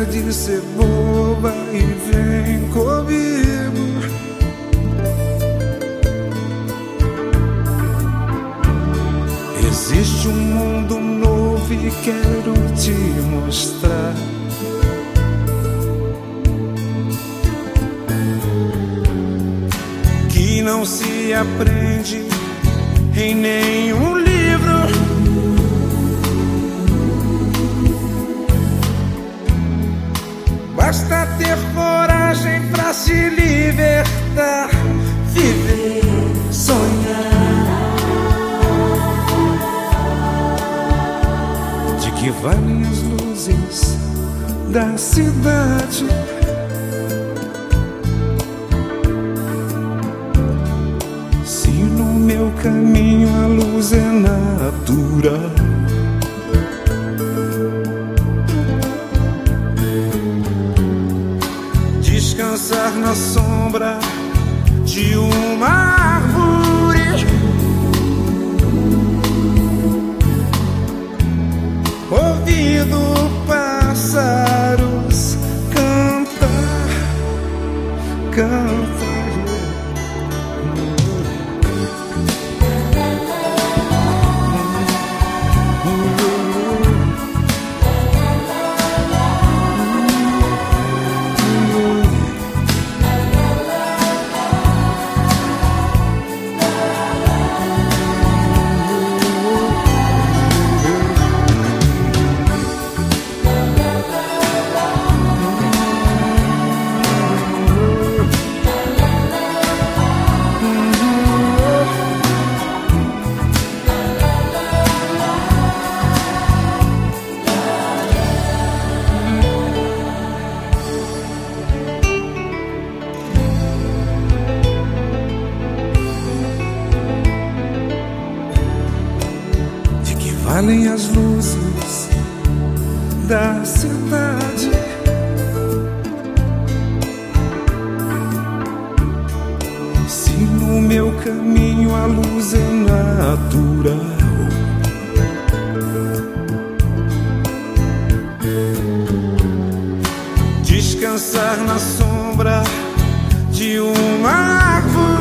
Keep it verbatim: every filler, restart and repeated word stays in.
de ser boba e vem comigo. Existe um mundo novo e quero te mostrar. Que não se aprende em nenhum livro. Basta ter coragem pra se libertar, viver, sonhar. De que valem as luzes da cidade? Se no meu caminho a luz é natural. Descansar na sombra de uma árvore, ouvindo pássaros cantar, cantar. Valem as luzes da cidade. Se no meu caminho a luz é natural. Descansar na sombra de uma árvore,